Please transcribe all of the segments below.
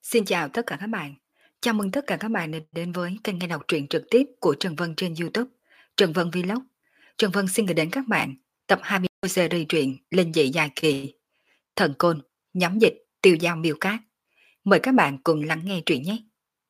Xin chào tất cả các bạn. Chào mừng tất cả các bạn đã đến với kênh nghe đọc truyện trực tiếp của Trần Vân trên YouTube, Trần Vân Vlog. Trần Vân xin gửi đến các bạn tập 20 series truyện Linh dị dài kỳ, Thần Côn, nhóm dịch, Tiêu Giao Miêu Cát. Mời các bạn cùng lắng nghe truyện nhé.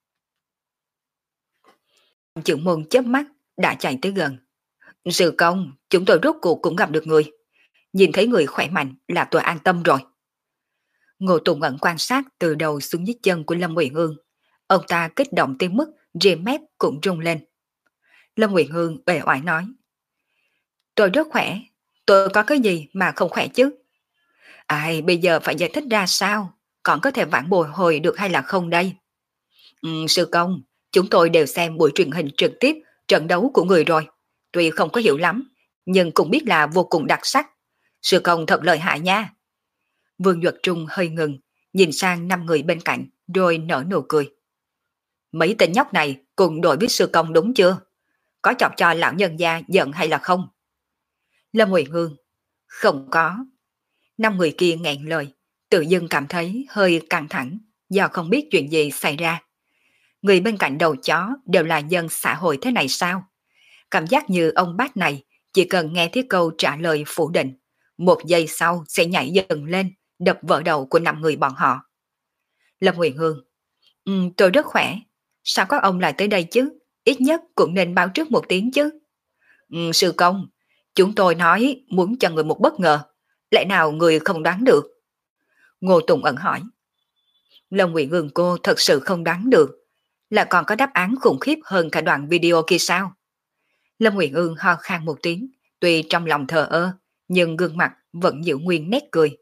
Trưởng môn chớp mắt đã chạy tới gần. Sư công, chúng tôi rốt cuộc cũng gặp được người. Nhìn thấy người khỏe mạnh là tôi an tâm rồi. Ngô Tùng Ẩn quan sát từ đầu xuống dưới chân của Lâm Uyển Ương. Ông ta kích động tới mức rìa mép cũng rung lên. Lâm Uyển Ương uể oải nói: Tôi rất khỏe, tôi có cái gì mà không khỏe chứ? Ai bây giờ phải giải thích ra sao? Còn có thể vãn bồi hồi được hay là không đây? Sư công, chúng tôi đều xem buổi truyền hình trực tiếp trận đấu của người rồi. Tuy không có hiểu lắm, nhưng cũng biết là vô cùng đặc sắc. Sư công thật lợi hại nha. Vương Duật Trung hơi ngừng, nhìn sang 5 người bên cạnh, rồi nở nụ cười. Mấy tên nhóc này cùng đội biết sư công đúng chưa? Có chọc cho lão nhân gia giận hay là không? Lâm Uyển Hương: Không có. 5 người kia nghẹn lời, tự dưng cảm thấy hơi căng thẳng, do không biết chuyện gì xảy ra. Người bên cạnh đầu chó đều là dân xã hội thế này sao? Cảm giác như ông bác này chỉ cần nghe thấy câu trả lời phủ định, một giây sau sẽ nhảy dần lên, đập vỡ đầu của 5 người bọn họ. Lâm Uyển Hương: Tôi rất khỏe. Sao các ông lại tới đây chứ? Ít nhất cũng nên báo trước một tiếng chứ. Sư công, chúng tôi nói muốn cho người một bất ngờ. Lẽ nào người không đoán được? Ngô Tùng Ẩn hỏi. Lâm Uyển Hương cô thật sự không đoán được. Là còn có đáp án khủng khiếp hơn cả đoạn video kia sao? Lâm Uyển Ương ho khan một tiếng, tuy trong lòng thờ ơ, nhưng gương mặt vẫn giữ nguyên nét cười.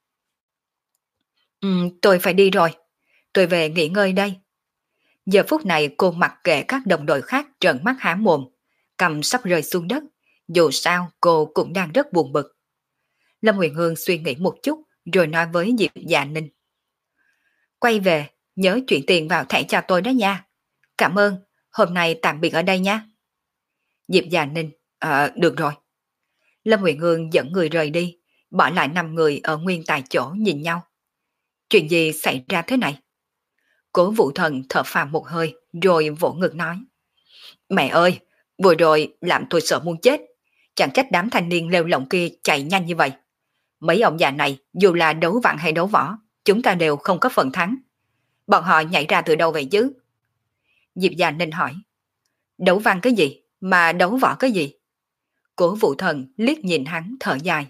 Tôi phải đi rồi. Tôi về nghỉ ngơi đây. Giờ phút này cô mặc kệ các đồng đội khác trợn mắt há mồm, cầm sắp rơi xuống đất, dù sao cô cũng đang rất buồn bực. Lâm Huyền Hương suy nghĩ một chút rồi nói với Diệp Dạ Ninh. Quay về, nhớ chuyển tiền vào thẻ cho tôi đó nha. Cảm ơn, hôm nay tạm biệt ở đây nha. Diệp Dạ Ninh: Được rồi. Lâm Huyền Hương dẫn người rời đi, bỏ lại 5 người ở nguyên tại chỗ nhìn nhau. Chuyện gì xảy ra thế này? Cố Vũ Thần thở phào một hơi rồi vỗ ngực nói. Mẹ ơi, vừa rồi làm tôi sợ muốn chết. Chẳng trách đám thanh niên lêu lỏng kia chạy nhanh như vậy. Mấy ông già này dù là đấu vạn hay đấu võ, chúng ta đều không có phần thắng. Bọn họ nhảy ra từ đâu vậy chứ? Diệp Già Ninh hỏi. Đấu văn cái gì? Mà đấu võ cái gì? Cố Vũ Thần liếc nhìn hắn thở dài.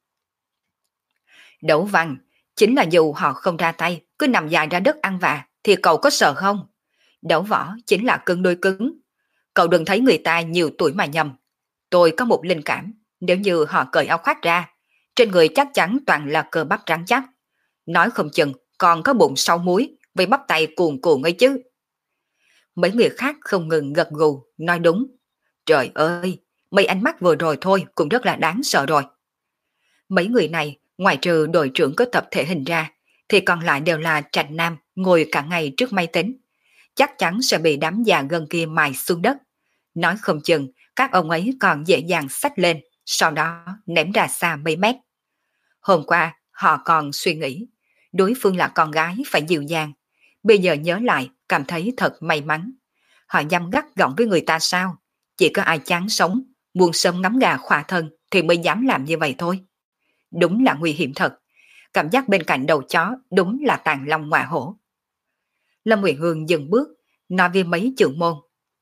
Đấu văn chính là dù họ không ra tay, cứ nằm dài ra đất ăn vạ, thì cậu có sợ không? Đấu võ chính là cứng đôi cứng. Cậu đừng thấy người ta nhiều tuổi mà nhầm. Tôi có một linh cảm, nếu như họ cởi áo khoác ra, trên người chắc chắn toàn là cơ bắp rắn chắc. Nói không chừng còn có bụng sau múi với bắp tay cuồn cuộn ấy chứ. Mấy người khác không ngừng gật gù, nói đúng. Trời ơi, mấy ánh mắt vừa rồi thôi cũng rất là đáng sợ rồi. Mấy người này, ngoài trừ đội trưởng có tập thể hình ra, thì còn lại đều là trạch nam ngồi cả ngày trước máy tính. Chắc chắn sẽ bị đám già gân kia mài xuống đất. Nói không chừng, các ông ấy còn dễ dàng xách lên, sau đó ném ra xa mấy mét. Hôm qua, họ còn suy nghĩ, đối phương là con gái phải dịu dàng. Bây giờ nhớ lại, cảm thấy thật may mắn. Họ dám gắt gỏng với người ta sao? Chỉ có ai chán sống, muốn sớm ngắm gà khỏa thân thì mới dám làm như vậy thôi. Đúng là nguy hiểm thật. Cảm giác bên cạnh đầu chó đúng là tàn long ngọa hổ. Lâm Uyển Hương dừng bước, nói với mấy trưởng môn.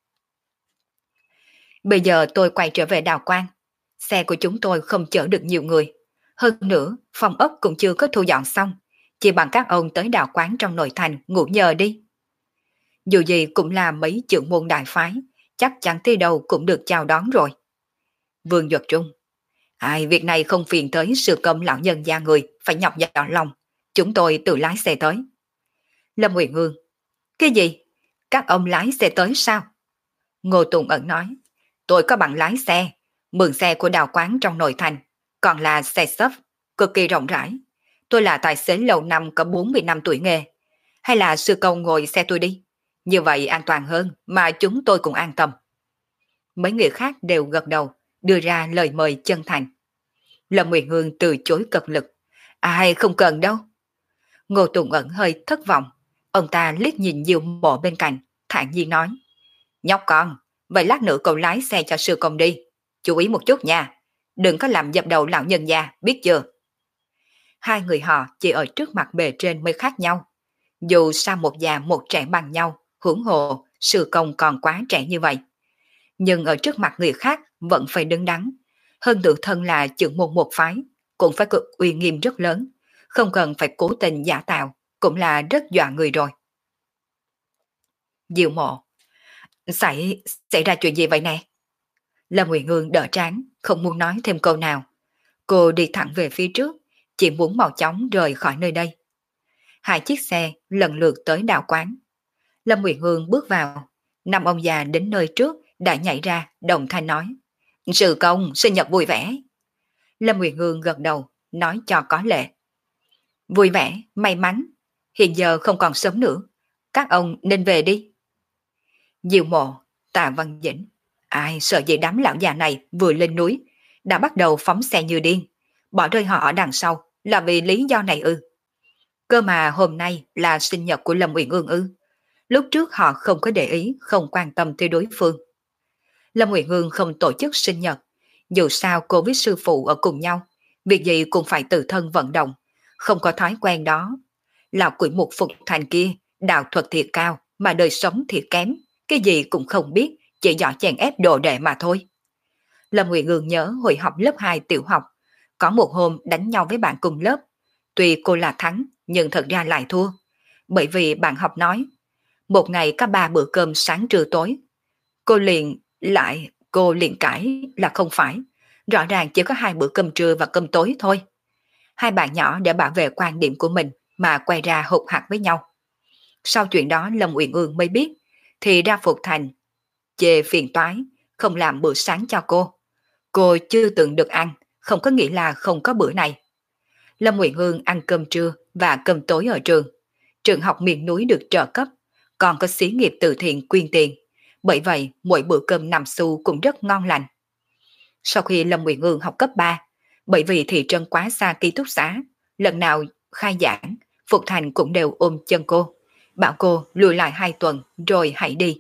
Bây giờ tôi quay trở về Đào Quang. Xe của chúng tôi không chở được nhiều người. Hơn nữa, phòng ốc cũng chưa có thu dọn xong. Chỉ bằng các ông tới Đào Quán trong nội thành ngủ nhờ đi. Dù gì cũng là mấy trưởng môn đại phái, chắc chắn tới đâu cũng được chào đón rồi. Vương Duật Trung: Việc này không phiền tới sư công lão nhân gia người, phải nhọc nhằn lòng. Chúng tôi tự lái xe tới. Lâm Uyển Hương: Cái gì? Các ông lái xe tới sao? Ngô Tùng Ẩn nói. Tôi có bằng lái xe, mượn xe của Đào Quán trong nội thành, còn là xe xốp, cực kỳ rộng rãi. Tôi là tài xế lâu năm có 40 năm tuổi nghề. Hay là sư công ngồi xe tôi đi? Như vậy an toàn hơn mà chúng tôi cũng an tâm. Mấy người khác đều gật đầu, đưa ra lời mời chân thành. Lâm Uyển Hương từ chối cực lực. Ai không cần đâu. Ngô Tùng Ẩn hơi thất vọng. Ông ta liếc nhìn Diệu Mộ bên cạnh, thản nhiên nói. Nhóc con, vậy lát nữa cậu lái xe cho sư công đi. Chú ý một chút nha, đừng có làm dập đầu lão nhân già, biết chưa? Hai người họ chỉ ở trước mặt bề trên mới khác nhau. Dù sao một già một trẻ bằng nhau, huống hồ, sư công còn quá trẻ như vậy. Nhưng ở trước mặt người khác vẫn phải đứng đắn. Hơn tự thân là trưởng môn một phái, cũng phải có uy nghiêm rất lớn. Không cần phải cố tình giả tạo, cũng là rất dọa người rồi. Diệu Mộ, xảy ra chuyện gì vậy nè? Lâm Nguyệt Ngương đỡ trán, không muốn nói thêm câu nào. Cô đi thẳng về phía trước, chỉ muốn mau chóng rời khỏi nơi đây. Hai chiếc xe lần lượt tới đạo quán. Lâm Nguyệt Hương bước vào, năm ông già đến nơi trước đã nhảy ra đồng thanh nói. Sư công, sinh nhật vui vẻ. Lâm Nguyệt Hương gật đầu, nói cho có lệ. Vui vẻ, may mắn, hiện giờ không còn sớm nữa, các ông nên về đi. Diệu Mộ, Tạ Văn Dĩnh, ai sợ gì đám lão già này vừa lên núi, đã bắt đầu phóng xe như điên, bỏ rơi họ ở đằng sau là vì lý do này ư? Cơ mà hôm nay là sinh nhật của Lâm Uyển Ương ư? Lúc trước họ không có để ý, không quan tâm tới đối phương. Lâm Uyển Ương không tổ chức sinh nhật, dù sao cô với sư phụ ở cùng nhau, việc gì cũng phải tự thân vận động, không có thói quen đó. Lão quỷ mục Phục Thành kia, đạo thuật thiệt cao, mà đời sống thiệt kém, cái gì cũng không biết, chỉ giỏi chèn ép đồ đệ mà thôi. Lâm Uyển Ương nhớ hồi học lớp 2 tiểu học, có một hôm đánh nhau với bạn cùng lớp. Tuy cô là thắng, nhưng thật ra lại thua. Bởi vì bạn học nói, một ngày có 3 bữa cơm sáng trưa tối. Cô liền cãi là không phải. Rõ ràng chỉ có 2 bữa cơm trưa và cơm tối thôi. Hai bạn nhỏ để bảo vệ quan điểm của mình mà quay ra hụt hạt với nhau. Sau chuyện đó Lâm Uyển Ương mới biết, thì ra Phục Thành chê phiền toái, không làm bữa sáng cho cô. Cô chưa từng được ăn, không có nghĩa là không có bữa này. Lâm Uyển Ương ăn cơm trưa và cơm tối ở trường. Trường học miền núi được trợ cấp, còn có xí nghiệp từ thiện quyên tiền. Bởi vậy, mỗi bữa cơm 5 xu cũng rất ngon lành. Sau khi Lâm Uyển Ương học cấp 3, bởi vì thị trấn quá xa ký túc xá, lần nào khai giảng, Phục Thành cũng đều ôm chân cô, bảo cô lùi lại 2 tuần rồi hãy đi.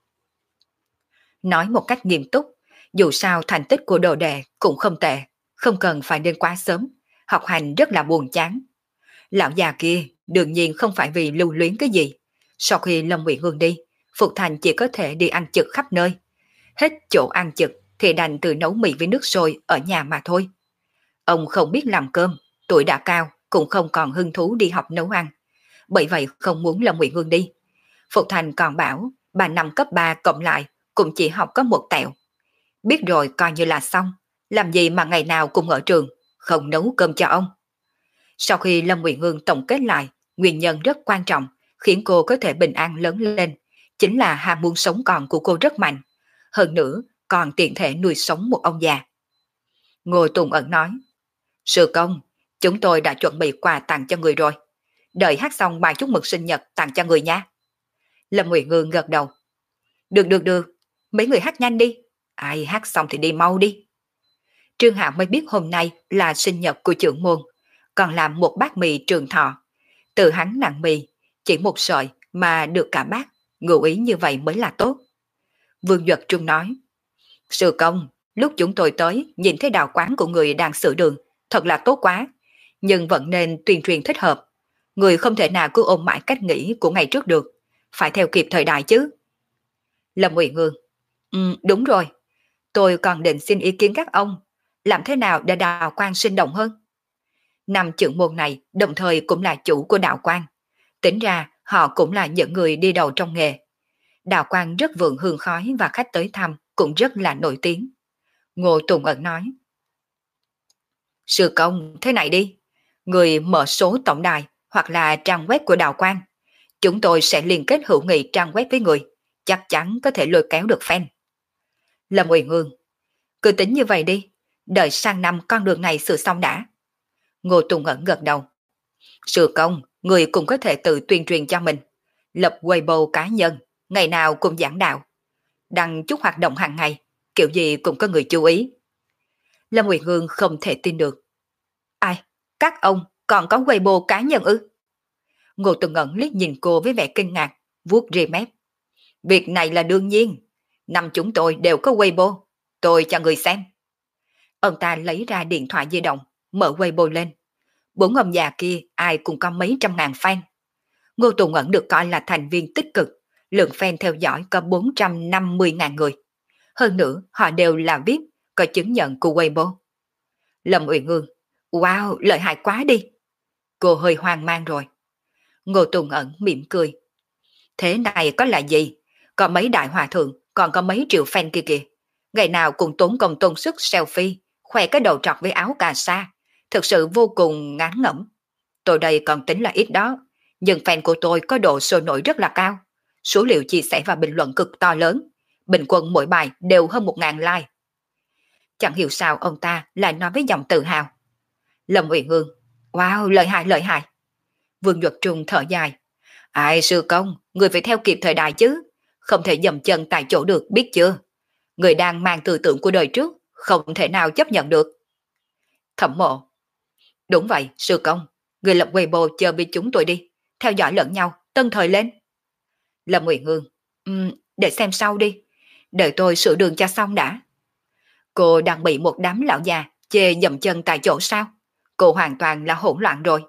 Nói một cách nghiêm túc, dù sao thành tích của đồ đệ cũng không tệ, không cần phải đến quá sớm, học hành rất là buồn chán. Lão già kia đương nhiên không phải vì lưu luyến cái gì. Sau khi Lâm Uyển Hương đi, Phục Thành chỉ có thể đi ăn trực khắp nơi. Hết chỗ ăn trực thì đành tự nấu mì với nước sôi ở nhà mà thôi. Ông không biết làm cơm, tuổi đã cao cũng không còn hứng thú đi học nấu ăn. Bởi vậy không muốn Lâm Uyển Hương đi. Phục Thành còn bảo 3 năm cấp 3 cộng lại cũng chỉ học có 1 tẹo. Biết rồi coi như là xong, làm gì mà ngày nào cũng ở trường, không nấu cơm cho ông. Sau khi Lâm Uyển Hương tổng kết lại, nguyên nhân rất quan trọng khiến cô có thể bình an lớn lên, chính là ham muốn sống còn của cô rất mạnh. Hơn nữa, còn tiện thể nuôi sống một ông già. Ngô Tùng Ẩn nói, sư công, chúng tôi đã chuẩn bị quà tặng cho người rồi. Đợi hát xong bài chúc mừng sinh nhật tặng cho người nha. Lâm Uyển Hương gật đầu. Được, mấy người hát nhanh đi. Ai hát xong thì đi mau đi. Trương Hạo mới biết hôm nay là sinh nhật của trưởng môn, còn làm một bát mì trường thọ. Từ hắn nặng mì, chỉ một sợi mà được cả bát, ngụ ý như vậy mới là tốt. Vương Duật Trung nói, sư công, lúc chúng tôi tới nhìn thấy đạo quán của người đang sửa đường, thật là tốt quá, nhưng vẫn nên tuyên truyền thích hợp. Người không thể nào cứ ôm mãi cách nghĩ của ngày trước được, phải theo kịp thời đại chứ. Lâm Uyển Ương, đúng rồi, tôi còn định xin ý kiến các ông, làm thế nào để đạo quan sinh động hơn? Năm trưởng môn này đồng thời cũng là chủ của đạo quan. Tính ra họ cũng là những người đi đầu trong nghề. Đạo quan rất vượng hương khói và khách tới thăm cũng rất là nổi tiếng. Ngô Tùng Ẩn nói, sư công thế này đi, người mở số tổng đài hoặc là trang web của đạo quan. Chúng tôi sẽ liên kết hữu nghị trang web với người, chắc chắn có thể lôi kéo được fan. Lâm Uyển Ương, cứ tính như vậy đi, đợi sang năm con đường này sửa xong đã. Ngô Tùng Ẩn gật đầu. Sư công, người cũng có thể tự tuyên truyền cho mình. Lập Weibo cá nhân, ngày nào cũng giảng đạo. Đăng chút hoạt động hàng ngày, kiểu gì cũng có người chú ý. Lâm Uyển Ương không thể tin được. Ai? Các ông còn có Weibo cá nhân ư? Ngô Tùng Ẩn liếc nhìn cô với vẻ kinh ngạc, vuốt rìa mép. Việc này là đương nhiên. Năm chúng tôi đều có Weibo. Tôi cho người xem. Ông ta lấy ra điện thoại di động, mở Weibo lên. Bốn ông già kia ai cũng có mấy trăm ngàn fan. Ngô Tùng Ẩn được coi là thành viên tích cực, lượng fan theo dõi có 450.000 người. Hơn nữa, họ đều là VIP, có chứng nhận của Weibo. Lâm Uyển Ương, wow, lợi hại quá đi. Cô hơi hoang mang rồi. Ngô Tùng Ẩn mỉm cười. Thế này có là gì? Có mấy đại hòa thượng, còn có mấy triệu fan kia kìa. Ngày nào cũng tốn công tốn sức selfie, khoe cái đầu trọc với áo cà sa. Thực sự vô cùng ngán ngẩm. Tôi đây còn tính là ít đó, nhưng fan của tôi có độ sôi nổi rất là cao. Số liệu chia sẻ và bình luận cực to lớn. Bình quân mỗi bài đều hơn 1.000 like. Chẳng hiểu sao ông ta lại nói với giọng tự hào. Lâm Uyển Ương, wow, lợi hại lợi hại. Vương Duật Trung thở dài. Ai sư công, người phải theo kịp thời đại chứ. Không thể dậm chân tại chỗ được, biết chưa? Người đang mang tư tưởng của đời trước, không thể nào chấp nhận được. Thẩm Mộ, đúng vậy, sư công. Người lập Weibo chờ bên chúng tôi đi. Theo dõi lẫn nhau, tân thời lên. Lâm Uyển Ương, để xem sau đi. Đợi tôi sửa đường cho xong đã. Cô đang bị một đám lão già chê dậm chân tại chỗ sao? Cô hoàn toàn là hỗn loạn rồi.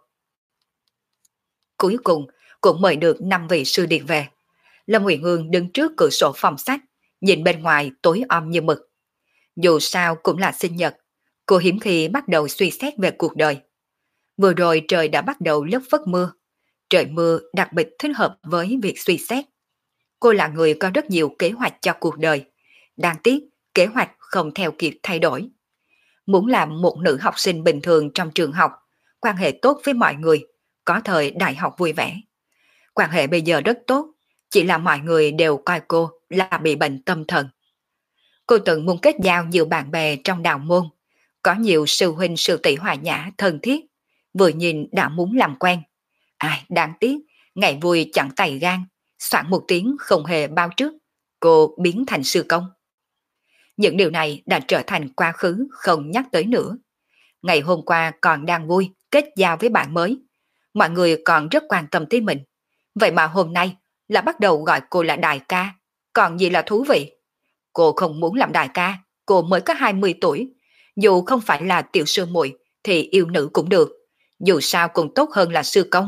Cuối cùng cũng mời được 5 vị sư điệt về. Lâm Uyển Ương đứng trước cửa sổ phòng sách, nhìn bên ngoài tối om như mực. Dù sao cũng là sinh nhật, cô hiếm khi bắt đầu suy xét về cuộc đời. Vừa rồi trời đã bắt đầu lất phất mưa. Trời mưa đặc biệt thích hợp với việc suy xét. Cô là người có rất nhiều kế hoạch cho cuộc đời. Đáng tiếc, kế hoạch không theo kịp thay đổi. Muốn làm một nữ học sinh bình thường trong trường học, quan hệ tốt với mọi người, có thời đại học vui vẻ. Quan hệ bây giờ rất tốt, chỉ là mọi người đều coi cô là bị bệnh tâm thần. Cô từng muốn kết giao nhiều bạn bè trong đạo môn, có nhiều sư huynh sư tỷ hòa nhã thân thiết, vừa nhìn đã muốn làm quen. Ai đáng tiếc, ngày vui chẳng tay gan, soạn một tiếng không hề báo trước, cô biến thành sư công. Những điều này đã trở thành quá khứ không nhắc tới nữa. Ngày hôm qua còn đang vui kết giao với bạn mới, mọi người còn rất quan tâm tới mình. Vậy mà hôm nay là bắt đầu gọi cô là đại ca, còn gì là thú vị. Cô không muốn làm đại ca, cô mới có 20 tuổi. Dù không phải là tiểu sư muội thì yêu nữ cũng được, dù sao cũng tốt hơn là sư công.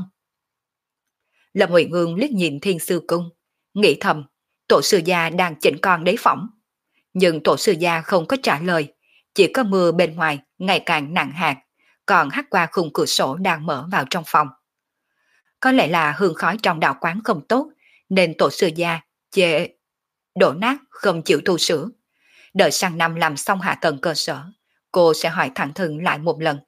Lâm Uyển Ương liếc nhìn Thiên Sư Cung, nghĩ thầm, tổ sư gia đang chỉnh con đế phỏng. Nhưng tổ sư gia không có trả lời, chỉ có mưa bên ngoài ngày càng nặng hạt, còn hắt qua khung cửa sổ đang mở vào trong phòng. Có lẽ là hương khói trong đạo quán không tốt, nên tổ sư gia chê đổ nát không chịu tu sửa. Đợi sang năm làm xong hạ tầng cơ sở, cô sẽ hỏi thẳng thừng lại một lần.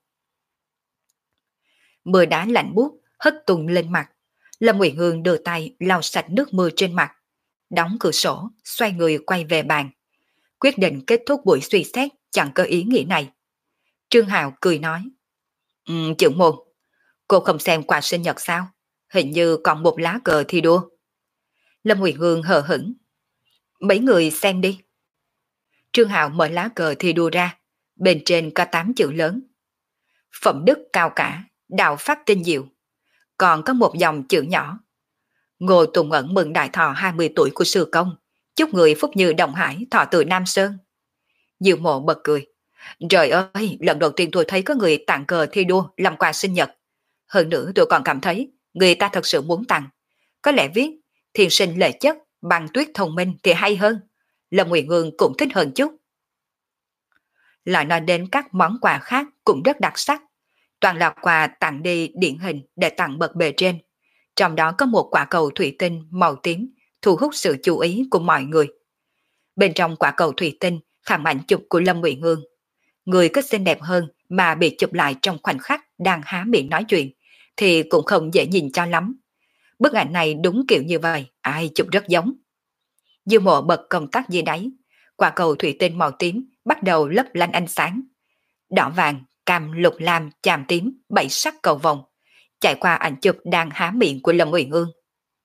Mưa đá lạnh buốt hất tung lên mặt. Lâm Uyển Ương đưa tay lau sạch nước mưa trên mặt, đóng cửa sổ, xoay người quay về bàn. Quyết định kết thúc buổi suy xét chẳng có ý nghĩa này. Trương Hạo cười nói, trưởng môn, cô không xem quà sinh nhật sao? Hình như còn một lá cờ thi đua. Lâm Uyển Ương hờ hững, mấy người xem đi. Trương Hạo mở lá cờ thi đua ra, bên trên có 8 chữ lớn. Phẩm đức cao cả, đạo phát tinh diệu. Còn có một dòng chữ nhỏ. Ngô Tùng Ẩn mừng đại thọ 20 tuổi của sư công, chúc người phúc như Đồng Hải thọ từ Nam Sơn. Diệu Mộ bật cười. Trời ơi, lần đầu tiên tôi thấy có người tặng cờ thi đua làm quà sinh nhật. Hơn nữa tôi còn cảm thấy người ta thật sự muốn tặng. Có lẽ viết thiên sinh lệ chất, băng tuyết thông minh thì hay hơn. Lâm Uyển Ương cũng thích hơn chút. Lại nói đến các món quà khác cũng rất đặc sắc. Toàn là quà tặng đi điển hình để tặng bậc bề trên. Trong đó có một quả cầu thủy tinh màu tím thu hút sự chú ý của mọi người. Bên trong quả cầu thủy tinh khảm ảnh chụp của Lâm Uyển Ương. Người có xinh đẹp hơn mà bị chụp lại trong khoảnh khắc đang há miệng nói chuyện thì cũng không dễ nhìn cho lắm. Bức ảnh này đúng kiểu như vậy, ai chụp rất giống. Dư Mộ bật công tắc dưới đáy, quả cầu thủy tinh màu tím bắt đầu lấp lánh ánh sáng. Đỏ vàng, cam, lục lam, chàm tím, 7 sắc cầu vồng, chạy qua ảnh chụp đang há miệng của Lâm Uyển Ương.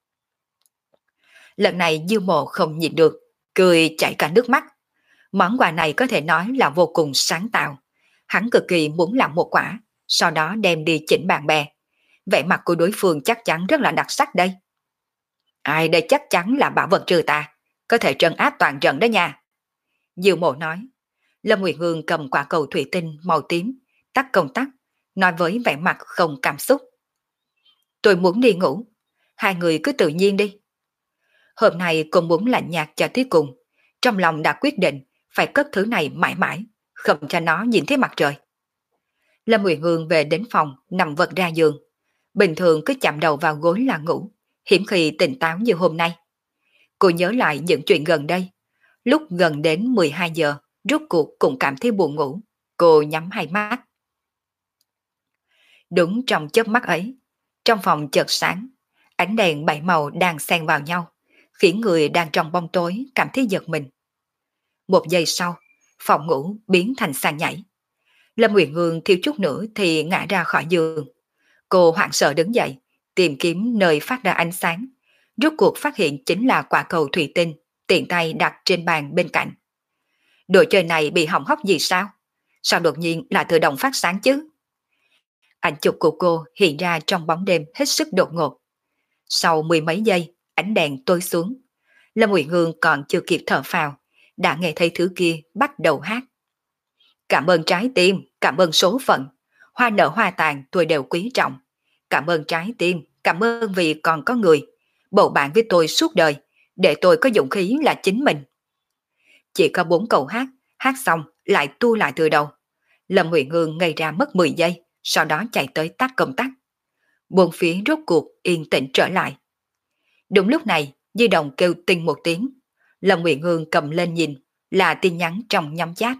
Lần này Dư Mộ không nhịn được, cười chảy cả nước mắt. Món quà này có thể nói là vô cùng sáng tạo. Hắn cực kỳ muốn làm một quả, sau đó đem đi chỉnh bạn bè. Vẻ mặt của đối phương chắc chắn rất là đặc sắc đây. Ai đây chắc chắn là bảo vật trừ tà, có thể trấn áp toàn trận đó nha. Diệu Mộ nói. Lâm Nguyệt Hương cầm quả cầu thủy tinh màu tím, tắt công tắc, nói với vẻ mặt không cảm xúc. Tôi muốn đi ngủ, hai người cứ tự nhiên đi. Hôm nay cô muốn lạnh nhạt cho tới cùng, trong lòng đã quyết định phải cất thứ này mãi mãi, không cho nó nhìn thấy mặt trời. Lâm Nguyệt Hương về đến phòng nằm vật ra giường, bình thường cứ chạm đầu vào gối là ngủ, hiếm khi tỉnh táo như hôm nay. Cô nhớ lại những chuyện gần đây, lúc gần đến 12 giờ, rốt cuộc cũng cảm thấy buồn ngủ, cô nhắm hai mắt. Đúng trong chớp mắt ấy, trong phòng chợt sáng, ánh đèn bảy màu đang xen vào nhau, khiến người đang trong bóng tối cảm thấy giật mình. Một giây sau, phòng ngủ biến thành sàn nhảy. Lâm Nguyệt Hương thiếu chút nữa thì ngã ra khỏi giường. Cô hoảng sợ đứng dậy, tìm kiếm nơi phát ra ánh sáng. Rốt cuộc phát hiện chính là quả cầu thủy tinh, tiện tay đặt trên bàn bên cạnh. Đồ chơi này bị hỏng hóc gì sao? Sao đột nhiên lại tự động phát sáng chứ? Ảnh chụp của cô hiện ra trong bóng đêm hết sức đột ngột. Sau mười mấy giây, ánh đèn tối xuống. Lâm Nguyệt Hương còn chưa kịp thở phào, đã nghe thấy thứ kia bắt đầu hát. Cảm ơn trái tim, cảm ơn số phận. Hoa nở hoa tàn tôi đều quý trọng. Cảm ơn trái tim, cảm ơn vì còn có người. Bầu bạn với tôi suốt đời, để tôi có dũng khí là chính mình. Chỉ có 4 câu hát, hát xong lại tu lại từ đầu. Lâm Nguyệt Hương ngây ra mất 10 giây, sau đó chạy tới tắt công tắc. Buồn phía rốt cuộc yên tĩnh trở lại. Đúng lúc này, di động kêu tinh một tiếng. Lâm Nguyệt Hương cầm lên nhìn, là tin nhắn trong nhóm chat.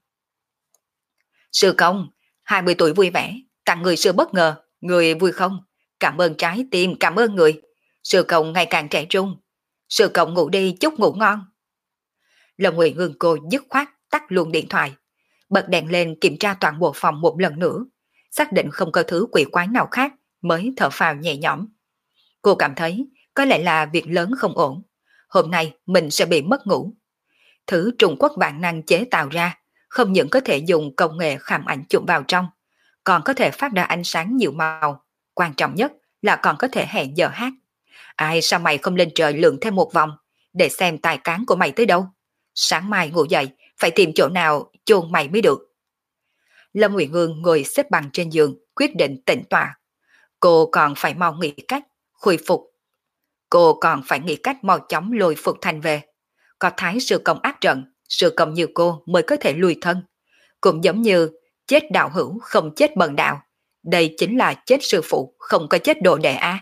Sư công, 20 tuổi vui vẻ, tặng người sự bất ngờ, người vui không? Cảm ơn trái tim, cảm ơn người. Sư công ngày càng trẻ trung. Sư công ngủ đi chúc ngủ ngon. Lâm Nguyệt Hương cô dứt khoát tắt luôn điện thoại. Bật đèn lên kiểm tra toàn bộ phòng một lần nữa. Xác định không có thứ quỷ quái nào khác mới thở phào nhẹ nhõm. Cô cảm thấy có lẽ là việc lớn không ổn. Hôm nay mình sẽ bị mất ngủ. Thứ Trung Quốc vạn năng chế tạo ra không những có thể dùng công nghệ khảm ảnh chụp vào trong, còn có thể phát ra ánh sáng nhiều màu. Quan trọng nhất là còn có thể hẹn giờ hát. Ai sao mày không lên trời lượn thêm một vòng để xem tài cán của mày tới đâu? Sáng mai ngủ dậy phải tìm chỗ nào chôn mày mới được. Lâm Nguyệt Hương ngồi xếp bằng trên giường quyết định tĩnh tọa. Cô còn phải mau nghĩ cách khôi phục. Cô còn phải nghĩ cách mau chóng lôi Phục Thành về. Có Thái sư công ác trận, sư công như cô mới có thể lùi thân. Cũng giống như chết đạo hữu không chết bần đạo. Đây chính là chết sư phụ không có chết đồ đệ a.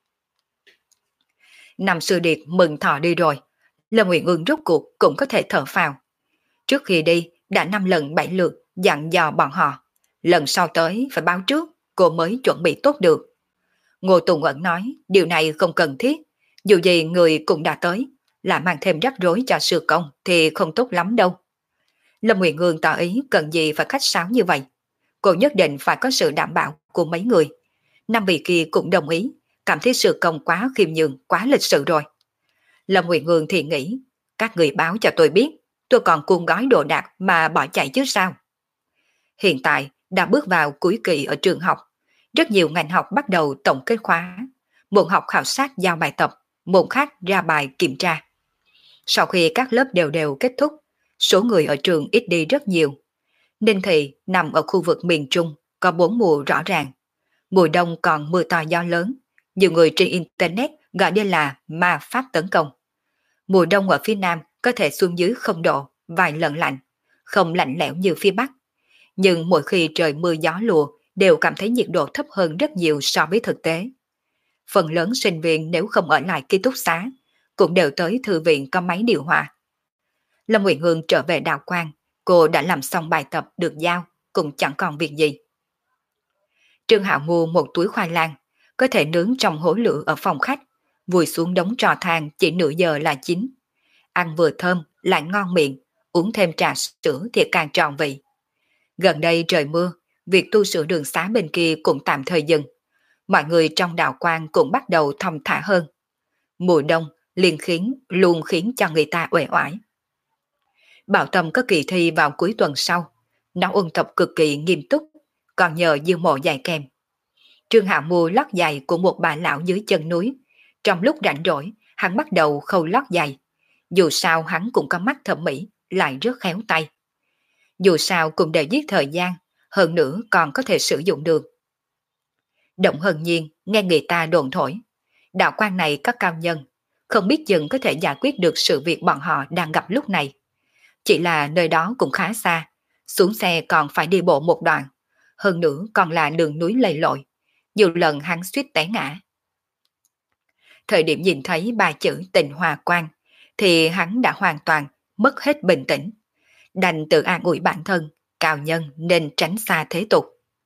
Năm sư điệt mừng thọ đi rồi. Lâm Nguyệt Hương rốt cuộc cũng có thể thở phào. Trước khi đi đã 5 lần 7 lượt dặn dò bọn họ. Lần sau tới phải báo trước, cô mới chuẩn bị tốt được. Ngô Tùng Ẩn nói điều này không cần thiết. Dù gì người cũng đã tới, là mang thêm rắc rối cho sư công thì không tốt lắm đâu. Lâm Nguyệt Hương tỏ ý cần gì phải khách sáo như vậy. Cô nhất định phải có sự đảm bảo của mấy người. Năm vị kia cũng đồng ý, cảm thấy sư công quá khiêm nhường, quá lịch sự rồi. Lâm Nguyệt Hương thì nghĩ, các người báo cho tôi biết, tôi còn cuốn gói đồ đạc mà bỏ chạy chứ sao. Hiện tại đã bước vào cuối kỳ ở trường học, rất nhiều ngành học bắt đầu tổng kết khóa. Môn học khảo sát giao bài tập, môn khác ra bài kiểm tra. Sau khi các lớp đều kết thúc, số người ở trường ít đi rất nhiều. Ninh Thị nằm ở khu vực miền Trung, có 4 mùa rõ ràng. Mùa đông còn mưa to gió lớn, nhiều người trên Internet gọi đây là ma pháp tấn công. Mùa đông ở phía Nam có thể xuống dưới 0 độ, vài lần lạnh, không lạnh lẽo như phía Bắc. Nhưng mỗi khi trời mưa gió lùa đều cảm thấy nhiệt độ thấp hơn rất nhiều so với thực tế. Phần lớn sinh viên nếu không ở lại ký túc xá, cũng đều tới thư viện có máy điều hòa. Lâm Nguyệt Hương trở về đạo quan, cô đã làm xong bài tập được giao, cũng chẳng còn việc gì. Trương Hạo mua một túi khoai lang, có thể nướng trong hố lửa ở phòng khách, vùi xuống đống tro than chỉ nửa giờ là chín. Ăn vừa thơm, lại ngon miệng, uống thêm trà sữa thì càng tròn vị. Gần đây trời mưa, việc tu sửa đường xá bên kia cũng tạm thời dừng. Mọi người trong đạo quan cũng bắt đầu thong thả hơn. Mùa đông luôn khiến cho người ta uể oải. Bảo Tâm có kỳ thi vào cuối tuần sau, nó ôn tập cực kỳ nghiêm túc, còn nhờ Dương Mộ dạy kèm. Trương Hạo mua lót giày của một bà lão dưới chân núi. Trong lúc rảnh rỗi, hắn bắt đầu khâu lót giày. Dù sao hắn cũng có mắt thẩm mỹ, lại rất khéo tay. Dù sao cũng đều giết thời gian, hơn nữa còn có thể sử dụng được. Động Hân Nhiên nghe người ta đồn thổi. Đạo quan này có cao nhân, không biết chừng có thể giải quyết được sự việc bọn họ đang gặp lúc này. Chỉ là nơi đó cũng khá xa, xuống xe còn phải đi bộ một đoạn, hơn nữa còn là đường núi lầy lội. Nhiều lần hắn suýt té ngã. Thời điểm nhìn thấy ba chữ Tịnh Hòa Quan, thì hắn đã hoàn toàn mất hết bình tĩnh. Đành tự an ủi bản thân, cao nhân nên tránh xa thế tục.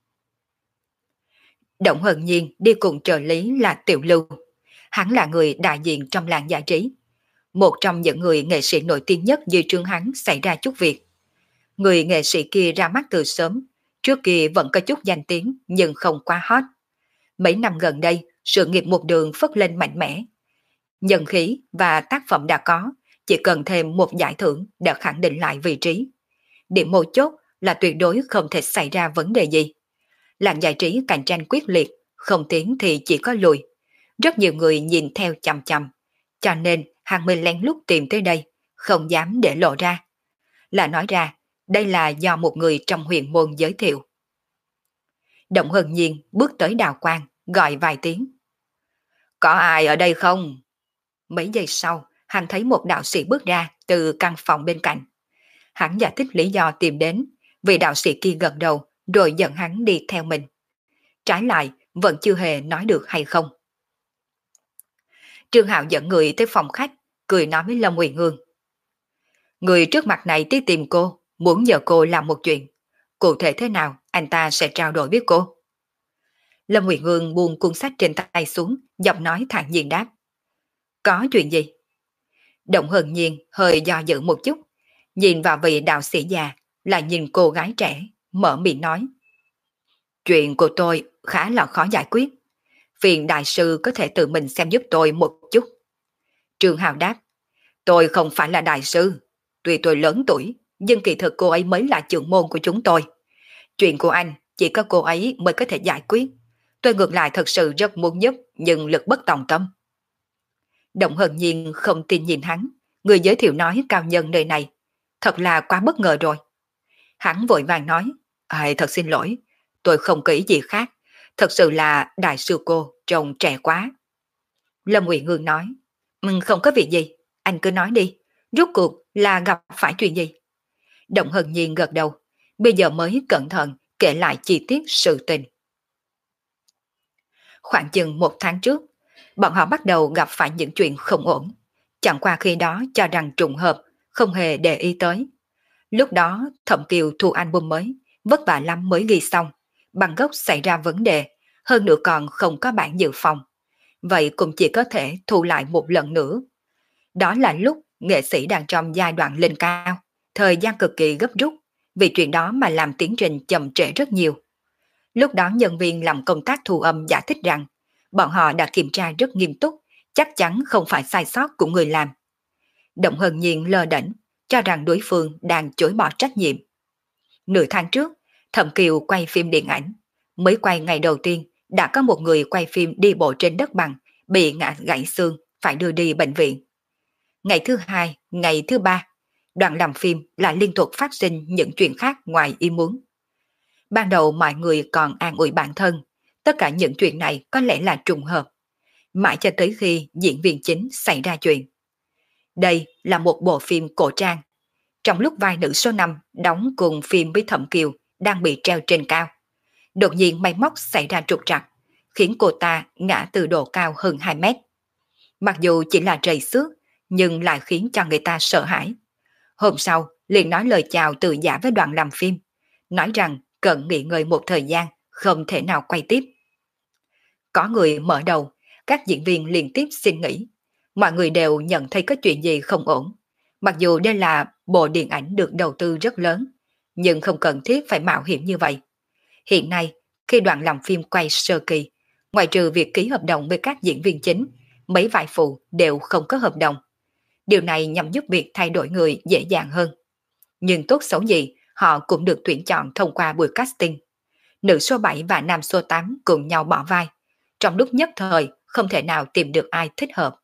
Động Hân Nhiên đi cùng trợ lý là Tiểu Lưu. Hắn là người đại diện trong làng giải trí. Một trong những người nghệ sĩ nổi tiếng nhất dưới trướng hắn xảy ra chút việc. Người nghệ sĩ kia ra mắt từ sớm, trước kia vẫn có chút danh tiếng nhưng không quá hot. Mấy năm gần đây, sự nghiệp một đường phất lên mạnh mẽ. Nhân khí và tác phẩm đã có, chỉ cần thêm một giải thưởng để khẳng định lại vị trí. Điểm mấu chốt là tuyệt đối không thể xảy ra vấn đề gì. Làng giải trí cạnh tranh quyết liệt, không tiến thì chỉ có lùi. Rất nhiều người nhìn theo chằm chằm, cho nên hắn mới lén lút tìm tới đây, không dám để lộ ra. Là nói ra, đây là do một người trong huyền môn giới thiệu. Động Hân Nhiên bước tới đào quan, gọi vài tiếng. Có ai ở đây không? Mấy giây sau, hắn thấy một đạo sĩ bước ra từ căn phòng bên cạnh. Hắn giải thích lý do tìm đến, vì đạo sĩ kia gật đầu rồi dẫn hắn đi theo mình. Trái lại, vẫn chưa hề nói được hay không. Trương Hạo dẫn người tới phòng khách, cười nói với Lâm Uyển Ương. Người trước mặt này tới tìm cô, muốn nhờ cô làm một chuyện. Cụ thể thế nào, anh ta sẽ trao đổi với cô. Lâm Uyển Ương buông cuốn sách trên tay xuống, giọng nói thản nhiên đáp. Có chuyện gì? Động Hân Nhiên hơi do dự một chút, nhìn vào vị đạo sĩ già, lại nhìn cô gái trẻ, mở miệng nói. Chuyện của tôi khá là khó giải quyết. Phiền đại sư có thể tự mình xem giúp tôi một chút. Trương Hào đáp. Tôi không phải là đại sư. Tuy tôi lớn tuổi, nhưng kỳ thực cô ấy mới là trưởng môn của chúng tôi. Chuyện của anh chỉ có cô ấy mới có thể giải quyết. Tôi ngược lại thật sự rất muốn giúp, nhưng lực bất tòng tâm. Động Hân Nhiên không tin nhìn hắn, người giới thiệu nói cao nhân nơi này. Thật là quá bất ngờ rồi. Hắn vội vàng nói. Thật xin lỗi, tôi không có ý gì khác. Thật sự là đại sư cô trông trẻ quá. Lâm Uyển Ương nói. Không có việc gì, anh cứ nói đi. Rốt cuộc là gặp phải chuyện gì? Động Hân Nhiên gật đầu. Bây giờ mới cẩn thận kể lại chi tiết sự tình. Khoảng chừng 1 tháng trước, bọn họ bắt đầu gặp phải những chuyện không ổn. Chẳng qua khi đó cho rằng trùng hợp, không hề để ý tới. Lúc đó Thẩm Kiều thu album mới, vất vả lắm mới ghi xong. Bằng gốc xảy ra vấn đề, hơn nữa còn không có bản dự phòng. Vậy cũng chỉ có thể thu lại một lần nữa. Đó là lúc nghệ sĩ đang trong giai đoạn lên cao, thời gian cực kỳ gấp rút, vì chuyện đó mà làm tiến trình chậm trễ rất nhiều. Lúc đó nhân viên làm công tác thu âm giải thích rằng, bọn họ đã kiểm tra rất nghiêm túc, chắc chắn không phải sai sót của người làm. Động Hân Nhiên lơ đễnh, cho rằng đối phương đang chối bỏ trách nhiệm. Nửa tháng trước, Thẩm Kiều quay phim điện ảnh. Mới quay ngày đầu tiên, đã có một người quay phim đi bộ trên đất bằng, bị ngã gãy xương, phải đưa đi bệnh viện. Ngày thứ hai, ngày thứ ba, đoàn làm phim lại liên tục phát sinh những chuyện khác ngoài ý muốn. Ban đầu mọi người còn an ủi bản thân, tất cả những chuyện này có lẽ là trùng hợp. Mãi cho tới khi diễn viên chính xảy ra chuyện. Đây là một bộ phim cổ trang. Trong lúc vai nữ số 5 đóng cùng phim với Thẩm Kiều đang bị treo trên cao, đột nhiên máy móc xảy ra trục trặc, khiến cô ta ngã từ độ cao hơn 2 mét. Mặc dù chỉ là trầy xước, nhưng lại khiến cho người ta sợ hãi. Hôm sau, liền nói lời chào từ giả với đoàn làm phim, nói rằng cần nghỉ ngơi một thời gian, không thể nào quay tiếp. Có người mở đầu, các diễn viên liên tiếp xin nghỉ. Mọi người đều nhận thấy có chuyện gì không ổn. Mặc dù đây là bộ điện ảnh được đầu tư rất lớn, nhưng không cần thiết phải mạo hiểm như vậy. Hiện nay, khi đoàn làm phim quay sơ kỳ, ngoại trừ việc ký hợp đồng với các diễn viên chính, mấy vai phụ đều không có hợp đồng. Điều này nhằm giúp việc thay đổi người dễ dàng hơn. Nhưng tốt xấu gì, họ cũng được tuyển chọn thông qua buổi casting. nữ số 7 và nam số 8 cùng nhau bỏ vai. Trong lúc nhất thời không thể nào tìm được ai thích hợp.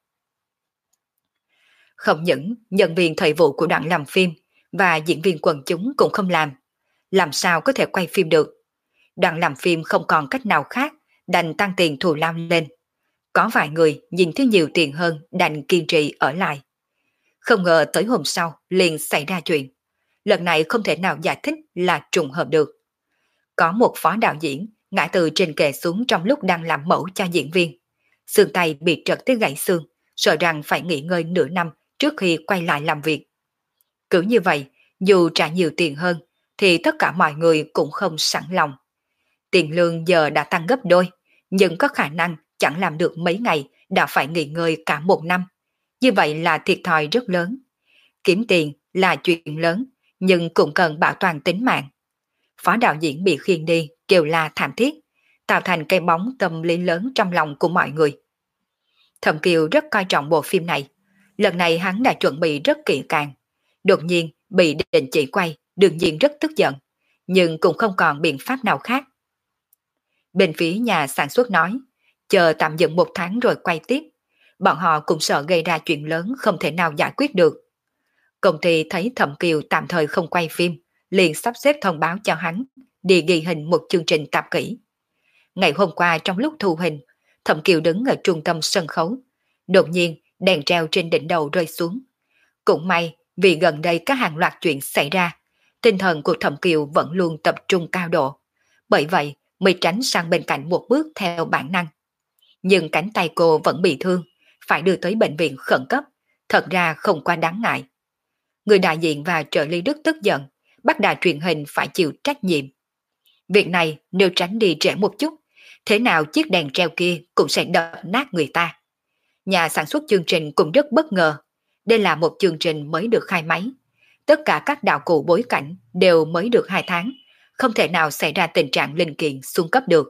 Không những nhân viên thời vụ của đoàn làm phim và diễn viên quần chúng cũng không làm sao có thể quay phim được. Đoàn làm phim không còn cách nào khác, đành tăng tiền thù lao lên. Có vài người nhìn thấy nhiều tiền hơn đành kiên trì ở lại. Không ngờ tới hôm sau liền xảy ra chuyện. Lần này không thể nào giải thích là trùng hợp được. Có một phó đạo diễn ngã từ trên kệ xuống trong lúc đang làm mẫu cho diễn viên. Xương tay bị trật tới gãy xương, sợ rằng phải nghỉ ngơi nửa năm trước khi quay lại làm việc. Cứ như vậy, dù trả nhiều tiền hơn, thì tất cả mọi người cũng không sẵn lòng. Tiền lương giờ đã tăng gấp đôi, nhưng có khả năng chẳng làm được mấy ngày đã phải nghỉ ngơi cả một năm. Như vậy là thiệt thòi rất lớn. Kiếm tiền là chuyện lớn, nhưng cũng cần bảo toàn tính mạng. Phó đạo diễn bị khiêng đi, kêu la thảm thiết, tạo thành cái bóng tâm lý lớn trong lòng của mọi người. Thẩm Kiều rất coi trọng bộ phim này. Lần này hắn đã chuẩn bị rất kỹ càng. Đột nhiên bị đình chỉ quay, đương nhiên rất tức giận, nhưng cũng không còn biện pháp nào khác. Bên phía nhà sản xuất nói, chờ tạm dừng một tháng rồi quay tiếp. Bọn họ cũng sợ gây ra chuyện lớn không thể nào giải quyết được. Công ty thấy Thẩm Kiều tạm thời không quay phim, liền sắp xếp thông báo cho hắn đi ghi hình một chương trình tạp kỹ. Ngày hôm qua trong lúc thu hình, Thẩm Kiều đứng ở trung tâm sân khấu. Đột nhiên đèn treo trên đỉnh đầu rơi xuống. Cũng may vì gần đây có hàng loạt chuyện xảy ra, tinh thần của Thẩm Kiều vẫn luôn tập trung cao độ. Bởi vậy mới tránh sang bên cạnh một bước theo bản năng. Nhưng cánh tay cô vẫn bị thương, phải đưa tới bệnh viện khẩn cấp, thật ra không quá đáng ngại. Người đại diện và trợ lý Đức tức giận, bắt đài truyền hình phải chịu trách nhiệm. Việc này nếu tránh đi trễ một chút, thế nào chiếc đèn treo kia cũng sẽ đập nát người ta. Nhà sản xuất chương trình cũng rất bất ngờ. Đây là một chương trình mới được khai máy. Tất cả các đạo cụ bối cảnh đều mới được 2 tháng, không thể nào xảy ra tình trạng linh kiện xuống cấp được.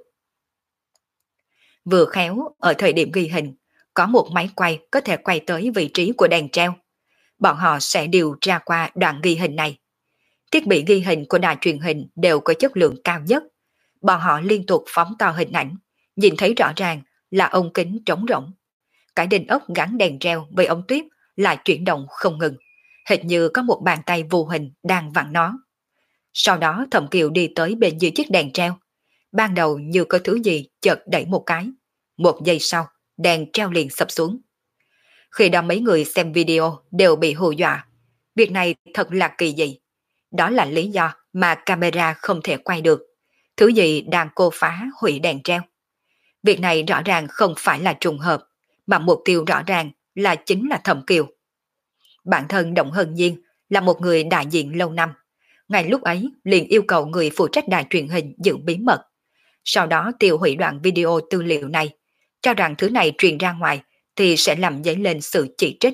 Vừa khéo, ở thời điểm ghi hình, có một máy quay có thể quay tới vị trí của đèn treo. Bọn họ sẽ điều tra qua đoạn ghi hình này. Thiết bị ghi hình của đài truyền hình đều có chất lượng cao nhất. Bọn họ liên tục phóng to hình ảnh, nhìn thấy rõ ràng là ống kính trống rỗng. Cái đinh ốc gắn đèn treo với ống tuyếp lại chuyển động không ngừng, hệt như có một bàn tay vô hình đang vặn nó. Sau đó Thẩm Kiều đi tới bên dưới chiếc đèn treo. Ban đầu như có thứ gì chợt đẩy một cái. Một giây sau, đèn treo liền sập xuống. Khi đó mấy người xem video đều bị hù dọa. Việc này thật là kỳ dị. Đó là lý do mà camera không thể quay được. Thứ gì đang cô phá hủy đèn treo. Việc này rõ ràng không phải là trùng hợp, mà mục tiêu rõ ràng là chính là Thẩm Kiều. Bản thân Động Hân Nhiên là một người đại diện lâu năm. Ngay lúc ấy liền yêu cầu người phụ trách đài truyền hình giữ bí mật. Sau đó tiêu hủy đoạn video tư liệu này, cho rằng thứ này truyền ra ngoài thì sẽ làm dấy lên sự chỉ trích.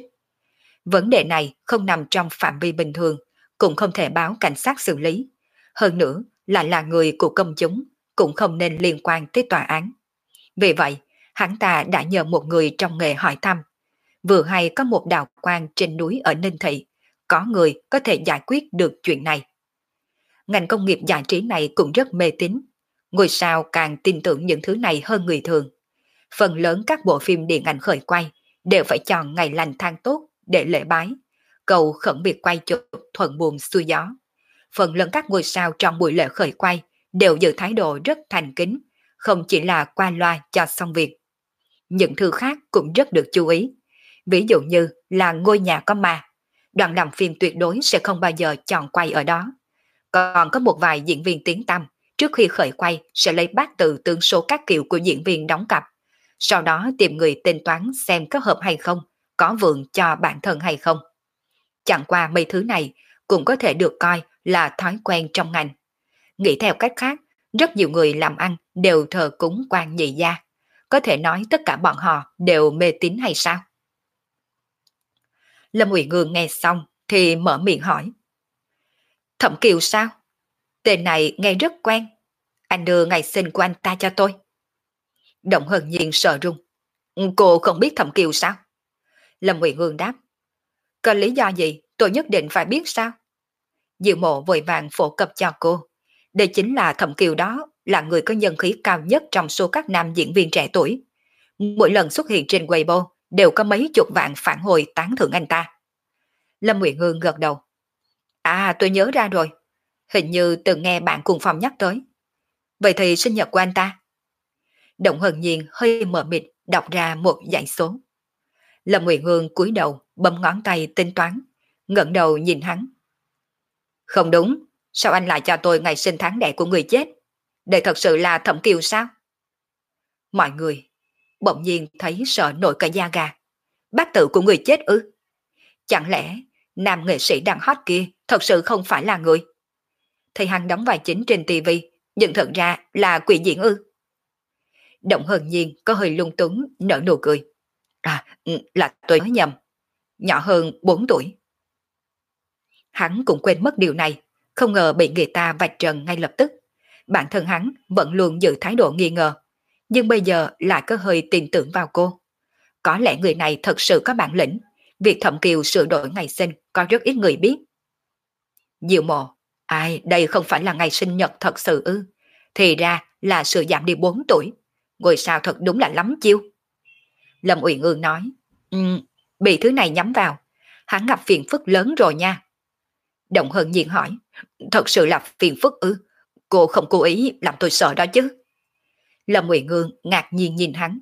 Vấn đề này không nằm trong phạm vi bình thường, cũng không thể báo cảnh sát xử lý. Hơn nữa là người của công chúng, cũng không nên liên quan tới tòa án. Vì vậy, hắn ta đã nhờ một người trong nghề hỏi thăm. Vừa hay có một đạo quan trên núi ở Ninh Thị, có người có thể giải quyết được chuyện này. Ngành công nghiệp giải trí này cũng rất mê tín. Ngôi sao càng tin tưởng những thứ này hơn người thường. Phần lớn các bộ phim điện ảnh khởi quay đều phải chọn ngày lành tháng tốt để lễ bái, cầu khẩn việc quay chụp thuận buồm xuôi gió. Phần lớn các ngôi sao trong buổi lễ khởi quay đều giữ thái độ rất thành kính, không chỉ là qua loa cho xong việc. Những thứ khác cũng rất được chú ý. Ví dụ như là ngôi nhà có ma, đoàn làm phim tuyệt đối sẽ không bao giờ chọn quay ở đó. Còn có một vài diễn viên tiếng tăm, trước khi khởi quay sẽ lấy bát tự tương số các kiểu của diễn viên đóng cặp. Sau đó tìm người tính toán xem có hợp hay không, có vượng cho bản thân hay không. Chẳng qua mấy thứ này cũng có thể được coi là thói quen trong ngành. Nghĩ theo cách khác, rất nhiều người làm ăn đều thờ cúng quan nhị gia. Có thể nói tất cả bọn họ đều mê tín hay sao? Lâm Uyển Ngương nghe xong thì mở miệng hỏi. Thẩm Kiều sao? Tên này nghe rất quen. Anh đưa ngày sinh của anh ta cho tôi. Động Hân Nhiên sợ run. Cô không biết Thẩm Kiều sao? Lâm Uyển Ngương đáp. Có lý do gì tôi nhất định phải biết sao? Diệu Mộ vội vàng phổ cập cho cô. Đây chính là Thẩm Kiều đó, là người có nhân khí cao nhất trong số các nam diễn viên trẻ tuổi. Mỗi lần xuất hiện trên Weibo đều có mấy chục vạn phản hồi tán thưởng anh ta. Lâm Nguyệt Hương gật đầu. À, tôi nhớ ra rồi. Hình như từng nghe bạn cùng phòng nhắc tới. Vậy thì sinh nhật của anh ta? Động Hân Nhiên hơi mờ mịt đọc ra một dãy số. Lâm Nguyệt Hương cúi đầu bấm ngón tay tính toán, ngẩng đầu nhìn hắn. Không đúng, sao anh lại cho tôi ngày sinh tháng đẻ của người chết? Đây thật sự là Thẩm Kiều sao? Mọi người bỗng nhiên thấy sợ nổi cả da gà. Bát tự của người chết ư? Chẳng lẽ nam nghệ sĩ đang hot kia thật sự không phải là người? Thì hắn đóng vai chính trên tivi, nhưng thật ra là quỷ diễn ư? Động Hân Nhiên có hơi lung túng nở nụ cười. À, là tôi nói nhầm. Nhỏ hơn 4 tuổi. Hắn cũng quên mất điều này, không ngờ bị người ta vạch trần ngay lập tức. Bản thân hắn vẫn luôn giữ thái độ nghi ngờ, nhưng bây giờ lại có hơi tin tưởng vào cô. Có lẽ người này thật sự có bản lĩnh, việc Thẩm Kiều sửa đổi ngày sinh có rất ít người biết. Diệu Mộ, ai, đây không phải là ngày sinh nhật thật sự ư? Thì ra là sự giảm đi 4 tuổi. Ngôi sao thật đúng là lắm chiêu. Lâm Uyển Ương nói, bị thứ này nhắm vào, hắn gặp phiền phức lớn rồi nha. Động Hân Nhiên hỏi, thật sự là phiền phức ư? Cô không cố ý làm tôi sợ đó chứ? Lâm Uyển Ương ngạc nhiên nhìn hắn.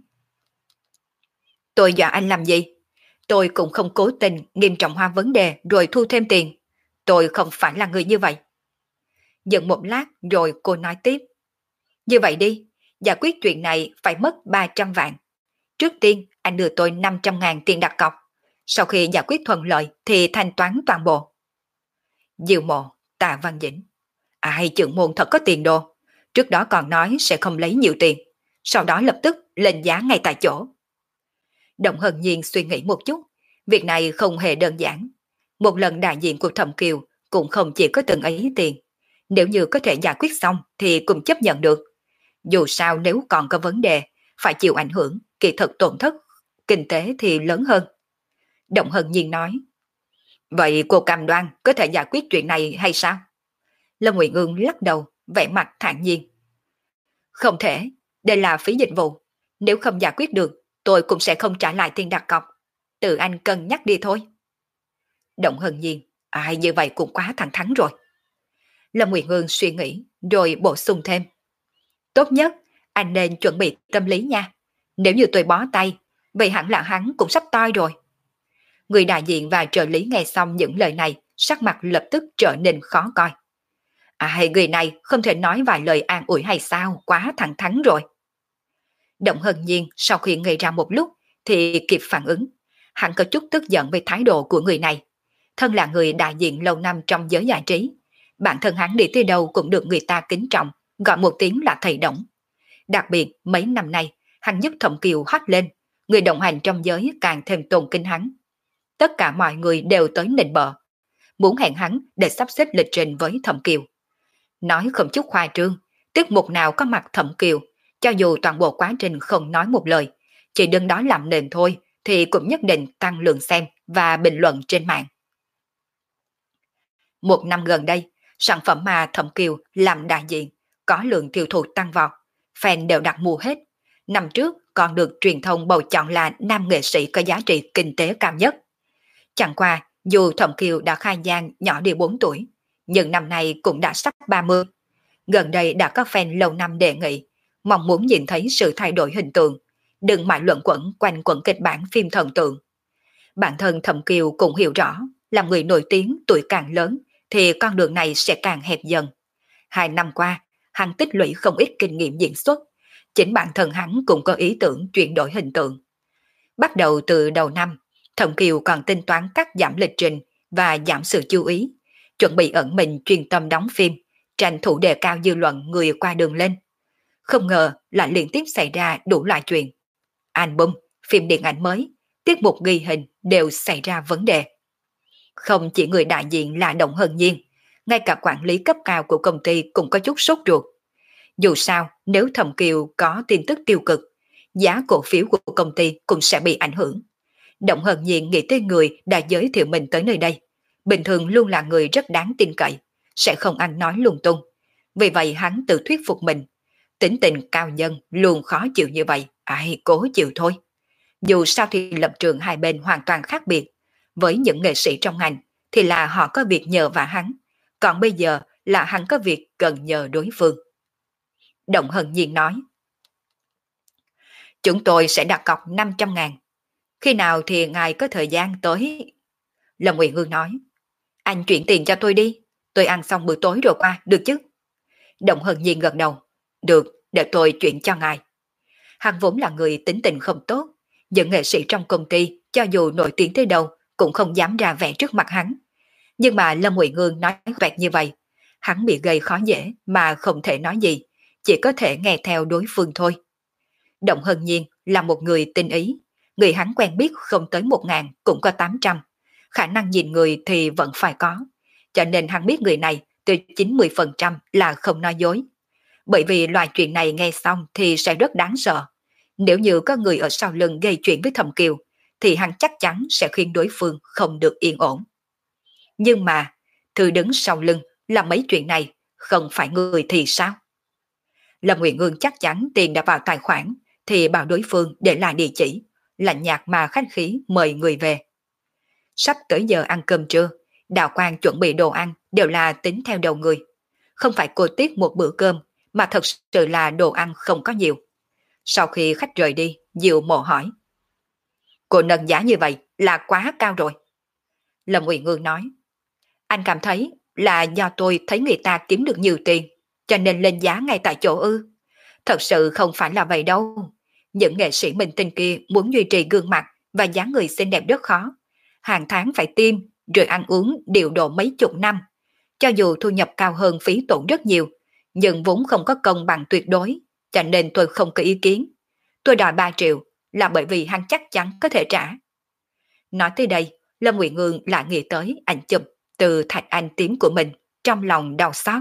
Tôi dọa anh làm gì? Tôi cũng không cố tình nghiêm trọng hóa vấn đề rồi thu thêm tiền. Tôi không phải là người như vậy. Dừng một lát rồi cô nói tiếp. Như vậy đi, giải quyết chuyện này phải mất 300 vạn. Trước tiên anh đưa tôi 500.000 tiền đặt cọc. Sau khi giải quyết thuận lợi thì thanh toán toàn bộ. Diệu Mộ, Tạ Văn Dĩnh. Ai trưởng môn thật có tiền đồ. Trước đó còn nói sẽ không lấy nhiều tiền. Sau đó lập tức lên giá ngay tại chỗ. Động Hân Nhiên suy nghĩ một chút. Việc này không hề đơn giản. Một lần đại diện của Thẩm Kiều cũng không chỉ có từng ấy tiền. Nếu như có thể giải quyết xong thì cũng chấp nhận được. Dù sao nếu còn có vấn đề, phải chịu ảnh hưởng, kỳ thực tổn thất, kinh tế thì lớn hơn. Động Hân Nhiên nói. Vậy cô cam đoan có thể giải quyết chuyện này hay sao? Lâm Nguyệt Ương lắc đầu, vẻ mặt thản nhiên. Không thể, đây là phí dịch vụ. Nếu không giải quyết được, tôi cũng sẽ không trả lại tiền đặt cọc. Tự anh cân nhắc đi thôi. Động Hân Nhiên, ai như vậy cũng quá thẳng thắn rồi. Lâm Nguyệt Ương suy nghĩ, rồi bổ sung thêm. Tốt nhất, anh nên chuẩn bị tâm lý nha. Nếu như tôi bó tay, vậy hẳn là hắn cũng sắp toi rồi. Người đại diện và trợ lý nghe xong những lời này, sắc mặt lập tức trở nên khó coi. Ai, người này không thể nói vài lời an ủi hay sao, quá thẳng thắn rồi. Động Hân Nhiên sau khi ngây ra một lúc thì kịp phản ứng. Hắn có chút tức giận về thái độ của người này. Thân là người đại diện lâu năm trong giới giải trí. Bản thân hắn đi tới đâu cũng được người ta kính trọng, gọi một tiếng là thầy Động. Đặc biệt mấy năm nay, hắn giúp Thẩm Kiều hot lên, người đồng hành trong giới càng thêm tôn kính hắn. Tất cả mọi người đều tới nịnh bợ, muốn hẹn hắn để sắp xếp lịch trình với Thẩm Kiều. Nói không chút khoa trương, tiết mục nào có mặt Thẩm Kiều, cho dù toàn bộ quá trình không nói một lời, chỉ đứng đó làm nền thôi thì cũng nhất định tăng lượng xem và bình luận trên mạng. Một năm gần đây, sản phẩm mà Thẩm Kiều làm đại diện có lượng tiêu thụ tăng vọt, fan đều đặt mua hết. Năm trước còn được truyền thông bầu chọn là nam nghệ sĩ có giá trị kinh tế cao nhất. Chẳng qua, dù Thẩm Kiều đã khai gian nhỏ đi 4 tuổi, nhưng năm nay cũng đã sắp 30. Gần đây đã có fan lâu năm đề nghị, mong muốn nhìn thấy sự thay đổi hình tượng, đừng mãi luẩn quẩn quanh quẩn kịch bản phim thần tượng. Bản thân Thẩm Kiều cũng hiểu rõ, làm người nổi tiếng tuổi càng lớn thì con đường này sẽ càng hẹp dần. 2 năm qua, hắn tích lũy không ít kinh nghiệm diễn xuất, chính bản thân hắn cũng có ý tưởng chuyển đổi hình tượng. Bắt đầu từ đầu năm, Thẩm Kiều còn tính toán cắt giảm lịch trình và giảm sự chú ý, chuẩn bị ẩn mình chuyên tâm đóng phim, tranh thủ đề cao dư luận người qua đường lên. Không ngờ lại liên tiếp xảy ra đủ loại chuyện. Album, phim điện ảnh mới, tiết mục ghi hình đều xảy ra vấn đề. Không chỉ người đại diện là Động Hân Nhiên, ngay cả quản lý cấp cao của công ty cũng có chút sốt ruột. Dù sao, nếu Thẩm Kiều có tin tức tiêu cực, giá cổ phiếu của công ty cũng sẽ bị ảnh hưởng. Động Hân Nhiên nghĩ tới người đã giới thiệu mình tới nơi đây. Bình thường luôn là người rất đáng tin cậy, sẽ không ăn nói lung tung. Vì vậy hắn tự thuyết phục mình. Tính tình cao nhân luôn khó chịu như vậy, ai cố chịu thôi. Dù sao thì lập trường hai bên hoàn toàn khác biệt. Với những nghệ sĩ trong ngành thì là họ có việc nhờ vả hắn, còn bây giờ là hắn có việc cần nhờ đối phương. Động Hân Nhiên nói, chúng tôi sẽ đặt cọc 500.000. Khi nào thì ngài có thời gian tới? Lâm Nguyện Hương nói, anh chuyển tiền cho tôi đi, tôi ăn xong bữa tối rồi qua, được chứ? Động Hân Nhiên gật đầu, được, để tôi chuyển cho ngài. Hắn vốn là người tính tình không tốt, những nghệ sĩ trong công ty cho dù nổi tiếng tới đâu cũng không dám ra vẻ trước mặt hắn. Nhưng mà Lâm Nguyện Hương nói vẹt như vậy, hắn bị gây khó dễ mà không thể nói gì, chỉ có thể nghe theo đối phương thôi. Động Hân Nhiên là một người tinh ý, người hắn quen biết không tới 1.000 cũng có 800, khả năng nhìn người thì vẫn phải có, cho nên hắn biết người này từ 90% là không nói dối. Bởi vì loại chuyện này nghe xong thì sẽ rất đáng sợ. Nếu như có người ở sau lưng gây chuyện với Thẩm Kiều, thì hắn chắc chắn sẽ khiến đối phương không được yên ổn. Nhưng mà, thư đứng sau lưng là mấy chuyện này, không phải người thì sao? Lâm Nguyện Ngương chắc chắn tiền đã vào tài khoản, thì bảo đối phương để lại địa chỉ, lạnh nhạt mà khách khí mời người về. Sắp tới giờ ăn cơm trưa, Đào Quang chuẩn bị đồ ăn đều là tính theo đầu người. Không phải cô tiếc một bữa cơm, mà thật sự là đồ ăn không có nhiều. Sau khi khách rời đi, Diệu Mộ hỏi, cô nâng giá như vậy là quá cao rồi. Lâm Nguyện Ngương nói, anh cảm thấy là do tôi thấy người ta kiếm được nhiều tiền, cho nên lên giá ngay tại chỗ ư? Thật sự không phải là vậy đâu. Những nghệ sĩ minh tinh kia muốn duy trì gương mặt và dáng người xinh đẹp rất khó. Hàng tháng phải tiêm, rồi ăn uống điều độ mấy chục năm. Cho dù thu nhập cao hơn phí tổn rất nhiều, nhưng vốn không có công bằng tuyệt đối, cho nên tôi không có ý kiến. Tôi đòi 3 triệu là bởi vì hắn chắc chắn có thể trả. Nói tới đây, Lâm Nguyện Ngương lại nghĩ tới ảnh chụp từ thạch anh tím của mình, trong lòng đau xót.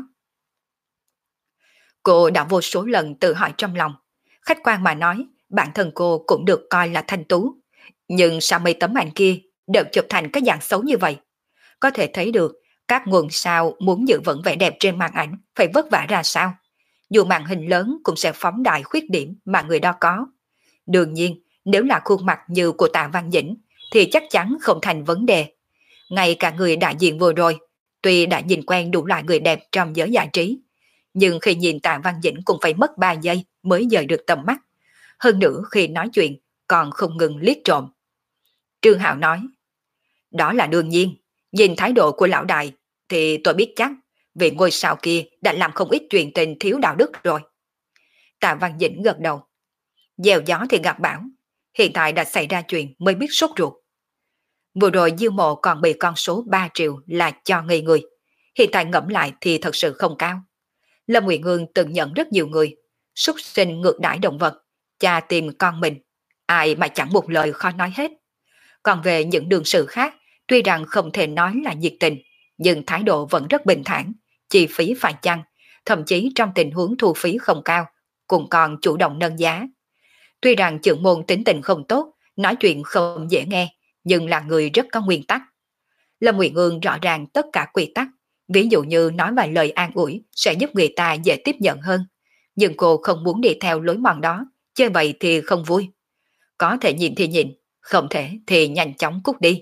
Cô đã vô số lần tự hỏi trong lòng, khách quan mà nói, bản thân cô cũng được coi là thanh tú. Nhưng sao mấy tấm ảnh kia đều chụp thành cái dạng xấu như vậy? Có thể thấy được, các nguồn sao muốn giữ vững vẻ đẹp trên màn ảnh phải vất vả ra sao. Dù màn hình lớn cũng sẽ phóng đại khuyết điểm mà người đó có. Đương nhiên, nếu là khuôn mặt như của Tạ Văn Dĩnh, thì chắc chắn không thành vấn đề. Ngay cả người đại diện vừa rồi, tuy đã nhìn quen đủ loại người đẹp trong giới giải trí, nhưng khi nhìn Tạ Văn Dĩnh cũng phải mất 3 giây mới dời được tầm mắt. Hơn nữa khi nói chuyện, còn không ngừng liếc trộm. Trương Hạo nói, đó là đương nhiên, nhìn thái độ của lão đại, thì tôi biết chắc, vì ngôi sao kia đã làm không ít chuyện tình thiếu đạo đức rồi. Tạ Văn Dĩnh gật đầu, gieo gió thì gặp bão, hiện tại đã xảy ra chuyện mới biết sốt ruột. Vừa rồi Diêu Mộ còn bị con số 3 triệu là cho ngây người, hiện tại ngẫm lại thì thật sự không cao. Lâm Nguyện Ngương từng nhận rất nhiều người, súc sinh ngược đãi động vật, cha tìm con mình, ai mà chẳng một lời khó nói hết. Còn về những đương sự khác, tuy rằng không thể nói là nhiệt tình, nhưng thái độ vẫn rất bình thản, chi phí phải chăng, thậm chí trong tình huống thu phí không cao, cũng còn chủ động nâng giá. Tuy rằng trưởng môn tính tình không tốt, nói chuyện không dễ nghe, nhưng là người rất có nguyên tắc. Lâm Nguyện Ngương rõ ràng tất cả quy tắc, ví dụ như nói vài lời an ủi sẽ giúp người ta dễ tiếp nhận hơn. Nhưng cô không muốn đi theo lối mòn đó, chơi vậy thì không vui. Có thể nhìn thì nhìn, không thể thì nhanh chóng cút đi.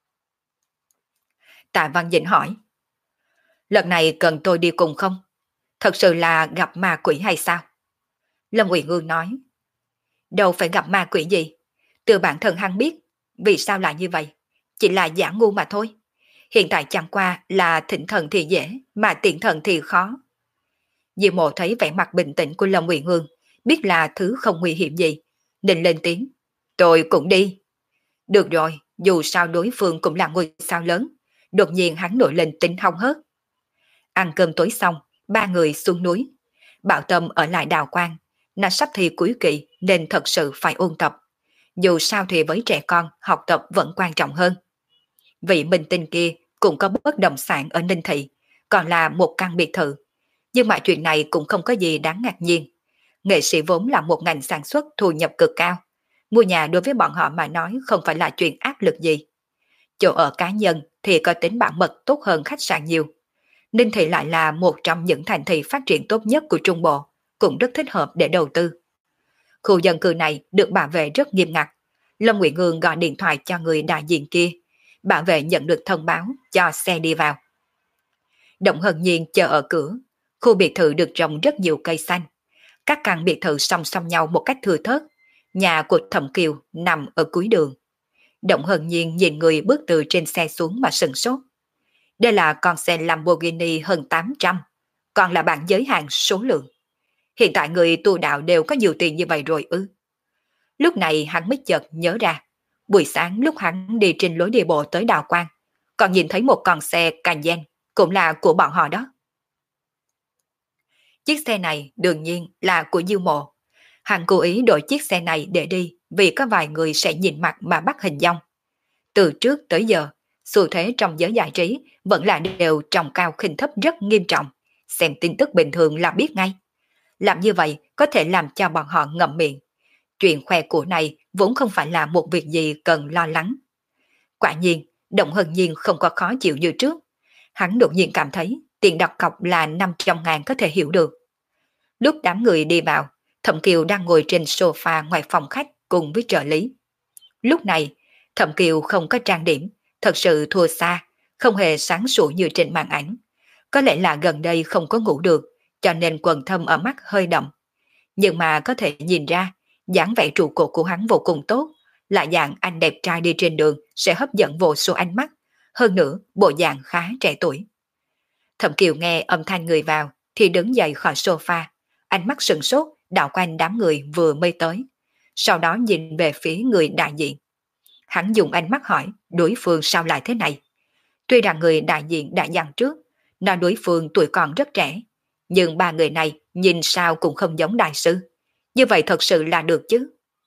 Tạ Văn Dĩnh hỏi, lần này cần tôi đi cùng không? Thật sự là gặp ma quỷ hay sao? Lâm Nguyện Ngương nói, đâu phải gặp ma quỷ gì. Từ bản thân hắn biết, vì sao lại như vậy? Chỉ là giả ngu mà thôi. Hiện tại chẳng qua là thỉnh thần thì dễ, mà tiện thần thì khó. Diệu Mộ thấy vẻ mặt bình tĩnh của Lâm Nguyện Ngương, biết là thứ không nguy hiểm gì, định lên tiếng. Tôi cũng đi. Được rồi, dù sao đối phương cũng là ngôi sao lớn. Đột nhiên hắn nổi lên tính hong hớt. Ăn cơm tối xong, ba người xuống núi. Bảo Tâm ở lại Đào Quang. Nó sắp thi cuối kỳ nên thật sự phải ôn tập. Dù sao thì với trẻ con, học tập vẫn quan trọng hơn. Vị minh tinh kia cũng có bất động sản ở Ninh Thị, còn là một căn biệt thự. Nhưng mà chuyện này cũng không có gì đáng ngạc nhiên. Nghệ sĩ vốn là một ngành sản xuất thu nhập cực cao. Mua nhà đối với bọn họ mà nói không phải là chuyện áp lực gì. Chỗ ở cá nhân thì có tính bảo mật tốt hơn khách sạn nhiều. Ninh Thị lại là một trong những thành thị phát triển tốt nhất của Trung Bộ, cũng rất thích hợp để đầu tư. Khu dân cư này được bảo vệ rất nghiêm ngặt. Lâm Nguyện Ương gọi điện thoại cho người đại diện kia. Bảo vệ nhận được thông báo cho xe đi vào. Động Hân Nhiên chờ ở cửa. Khu biệt thự được trồng rất nhiều cây xanh. Các căn biệt thự song song nhau một cách thưa thớt. Nhà của Thẩm Kiều nằm ở cuối đường. Động Hân Nhiên nhìn người bước từ trên xe xuống mà sừng sốt. Đây là con xe Lamborghini hơn 800, còn là bản giới hạn số lượng. Hiện tại người tu đạo đều có nhiều tiền như vậy rồi ư? Lúc này hắn mới chợt nhớ ra, buổi sáng lúc hắn đi trên lối đi bộ tới Đào Quang, còn nhìn thấy một con xe Cayenne, cũng là của bọn họ đó. Chiếc xe này đương nhiên là của Diêu Mộ. Hắn cố ý đổi chiếc xe này để đi vì có vài người sẽ nhìn mặt mà bắt hình dong. Từ trước tới giờ, xu thế trong giới giải trí vẫn là đều trọng cao khinh thấp rất nghiêm trọng. Xem tin tức bình thường là biết ngay. Làm như vậy có thể làm cho bọn họ ngậm miệng. Chuyện khoe của này vốn không phải là một việc gì cần lo lắng. Quả nhiên, Động Hân Nhiên không có khó chịu như trước. Hắn đột nhiên cảm thấy tiền đặt cọc là 500.000 có thể hiểu được. Lúc đám người đi vào, Thẩm Kiều đang ngồi trên sofa ngoài phòng khách cùng với trợ lý. Lúc này, Thẩm Kiều không có trang điểm, thật sự thua xa, không hề sáng sủa như trên màn ảnh. Có lẽ là gần đây không có ngủ được, cho nên quầng thâm ở mắt hơi đậm. Nhưng mà có thể nhìn ra, dáng vẻ trụ cột của hắn vô cùng tốt, là dạng anh đẹp trai đi trên đường sẽ hấp dẫn vô số ánh mắt, hơn nữa bộ dạng khá trẻ tuổi. Thẩm Kiều nghe âm thanh người vào thì đứng dậy khỏi sofa, ánh mắt sừng sốt đảo quanh đám người vừa mới tới, sau đó nhìn về phía người đại diện. Hắn dùng ánh mắt hỏi đối phương sao lại thế này. Tuy rằng người đại diện đã dặn trước, nói đối phương tuổi còn rất trẻ, nhưng ba người này nhìn sao cũng không giống đại sư. Như vậy thật sự là được chứ.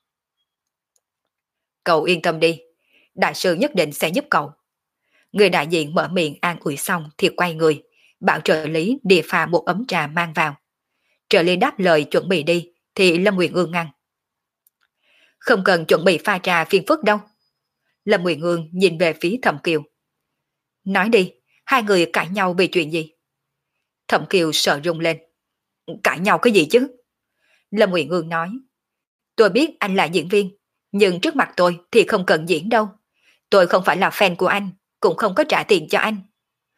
Cậu yên tâm đi, đại sư nhất định sẽ giúp cậu. Người đại diện mở miệng an ủi xong thì quay người, bảo trợ lý đi pha một ấm trà mang vào. Trợ lý đáp lời chuẩn bị đi, thì Lâm Nguyện Ương ngăn. Không cần chuẩn bị pha trà phiền phức đâu. Lâm Nguyện Ương nhìn về phía Thẩm Kiều. Nói đi, hai người cãi nhau vì chuyện gì? Thẩm Kiều sợ rung lên. Cãi nhau cái gì chứ? Lâm Nguyện Ương nói. Tôi biết anh là diễn viên, nhưng trước mặt tôi thì không cần diễn đâu. Tôi không phải là fan của anh, cũng không có trả tiền cho anh.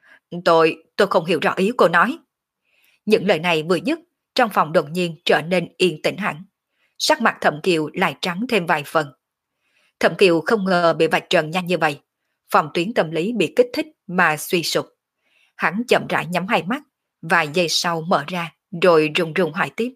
Tôi không hiểu rõ ý cô nói. Những lời này vừa dứt, trong phòng đột nhiên trở nên yên tĩnh hẳn. Sắc mặt Thẩm Kiều lại trắng thêm vài phần. Thẩm Kiều không ngờ bị vạch trần nhanh như vậy. Phòng tuyến tâm lý bị kích thích mà suy sụp. Hắn chậm rãi nhắm hai mắt, vài giây sau mở ra, rồi run run hỏi tiếp.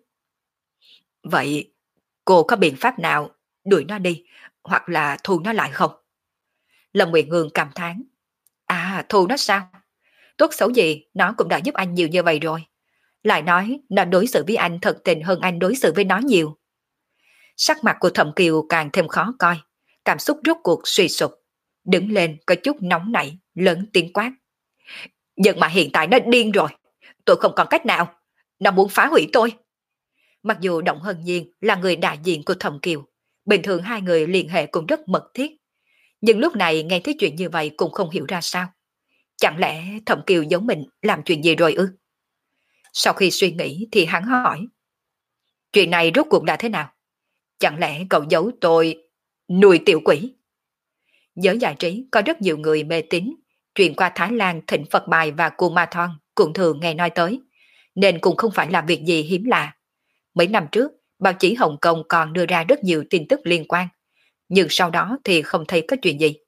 Vậy, cô có biện pháp nào đuổi nó đi, hoặc là thu nó lại không? Lâm Nguyện Ngương cảm thán. À, thu nó sao? Tốt xấu gì, nó cũng đã giúp anh nhiều như vậy rồi. Lại nói, nó đối xử với anh thật tình hơn anh đối xử với nó nhiều. Sắc mặt của Thẩm Kiều càng thêm khó coi, cảm xúc rốt cuộc suy sụp. Đứng lên có chút nóng nảy, lớn tiếng quát. Nhưng mà hiện tại nó điên rồi, tôi không còn cách nào, nó muốn phá hủy tôi. Mặc dù Động Hân Nhiên là người đại diện của Thẩm Kiều, bình thường hai người liên hệ cũng rất mật thiết, nhưng lúc này nghe thấy chuyện như vậy cũng không hiểu ra sao. Chẳng lẽ Thẩm Kiều giống mình làm chuyện gì rồi ư? Sau khi suy nghĩ thì hắn hỏi. Chuyện này rốt cuộc là thế nào? Chẳng lẽ cậu giấu tôi nuôi tiểu quỷ? Giới giải trí có rất nhiều người mê tín, chuyện qua Thái Lan thịnh Phật bài và Cù Ma Thoan cũng thường nghe nói tới, nên cũng không phải là việc gì hiếm lạ. Mấy năm trước, báo chí Hồng Kông còn đưa ra rất nhiều tin tức liên quan, nhưng sau đó thì không thấy có chuyện gì.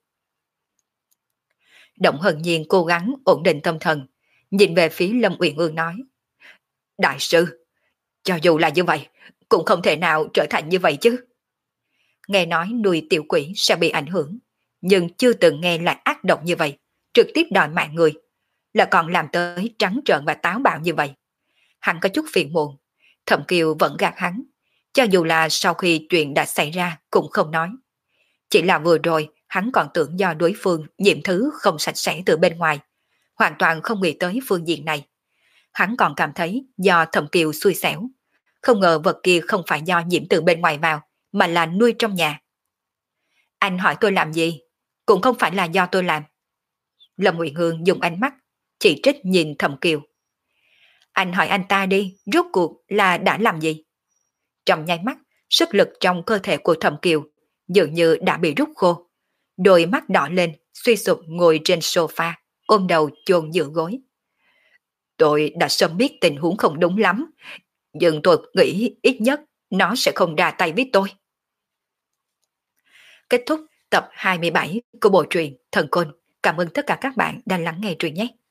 Động Hân Nhiên cố gắng ổn định tâm thần, nhìn về phía Lâm Uyển Ương nói. Đại sư, cho dù là như vậy, cũng không thể nào trở thành như vậy chứ. Nghe nói nuôi tiểu quỷ sẽ bị ảnh hưởng, nhưng chưa từng nghe lại ác độc như vậy, trực tiếp đòi mạng người, là còn làm tới trắng trợn và táo bạo như vậy. Hắn có chút phiền muộn, Thẩm Kiều vẫn gạt hắn, cho dù là sau khi chuyện đã xảy ra cũng không nói. Chỉ là vừa rồi hắn còn tưởng do đối phương nhiễm thứ không sạch sẽ từ bên ngoài, hoàn toàn không nghĩ tới phương diện này. Hắn còn cảm thấy do Thẩm Kiều xui xẻo, không ngờ vật kia không phải do nhiễm từ bên ngoài vào, mà là nuôi trong nhà. Anh hỏi tôi làm gì? Cũng không phải là do tôi làm. Lâm Nguyện Hương dùng ánh mắt chỉ trích nhìn Thẩm Kiều. Anh hỏi anh ta đi, rốt cuộc là đã làm gì? Trong nháy mắt, sức lực trong cơ thể của Thẩm Kiều dường như đã bị rút khô. Đôi mắt đỏ lên, suy sụp ngồi trên sofa, ôm đầu chôn giữa gối. Tôi đã sớm biết tình huống không đúng lắm, nhưng tôi nghĩ ít nhất nó sẽ không ra tay với tôi. Kết thúc tập 27 của bộ truyện Thần Côn. Cảm ơn tất cả các bạn đã lắng nghe truyện nhé.